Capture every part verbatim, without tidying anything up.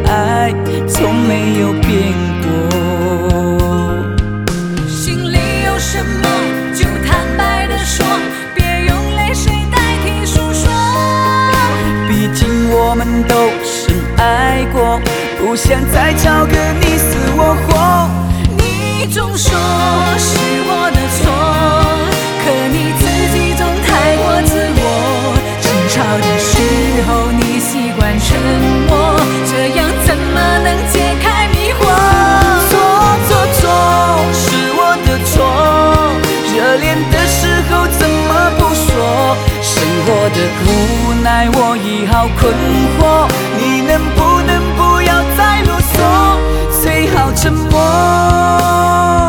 爱从没有变过。 心里有什么就坦白地说，别用泪水代替诉说。 毕竟我们都深爱过，不想再吵个你死我活。 你总说是我的错，可你自己总太过自我。争吵的时候你习惯沉默，这样怎么能解开迷惑？ 错错错，是我的错，热恋的时候怎么不说？生活的无奈我已好困惑，你能不能不要再啰嗦，最好沉默。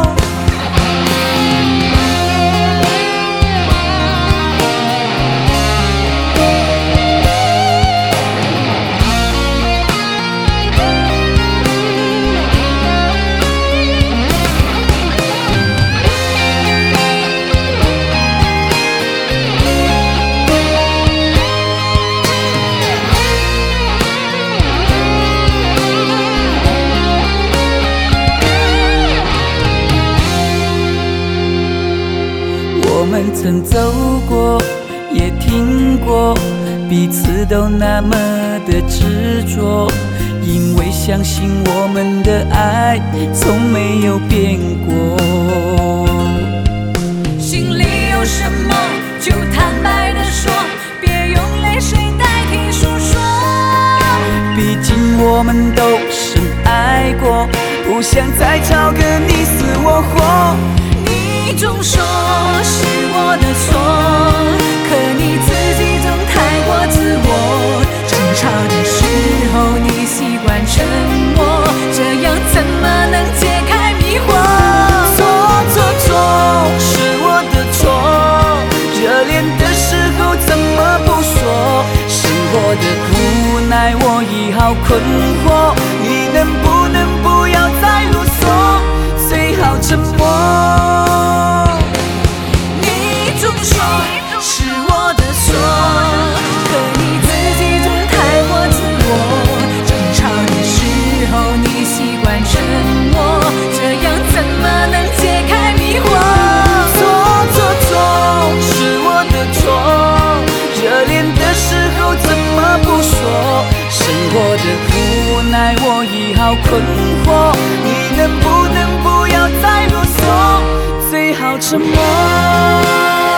我们曾走过，也听过，彼此都那么的执着，因为相信我们的爱从没有变过。 心里有什么就坦白地说，别用泪水代替诉说。 毕竟我们都深爱过，不想再吵个你死我活。 你总说是我的错，可你自己总太过自我。争吵的时候你习惯沉默，这样怎么能解开迷惑？ 错错错，是我的错，热恋的时候怎么不说？生活的无奈我已好困惑，你能不能不要再啰嗦，最好沉默。 是我的错，可你自己总太过自我。争吵的时候你习惯沉默，这样怎么能解开迷惑？ 错错错，是我的错，热恋的时候怎么不说？生活的无奈我已好困惑，你能不能不要再啰嗦，最好沉默。